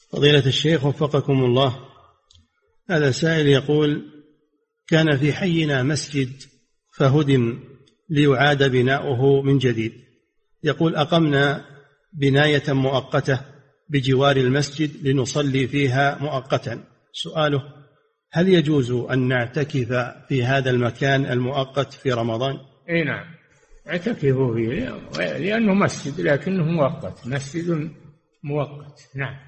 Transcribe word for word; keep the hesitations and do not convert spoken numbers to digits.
فضيلة الشيخ وفقكم الله، هذا سائل يقول: كان في حينا مسجد فهدم ليعاد بناؤه من جديد. يقول: أقمنا بناية مؤقتة بجوار المسجد لنصلي فيها مؤقتا. سؤاله: هل يجوز أن نعتكف في هذا المكان المؤقت في رمضان؟ اي نعم، اعتكفوا فيه لأنه مسجد لكنه مؤقت، مسجد مؤقت. نعم.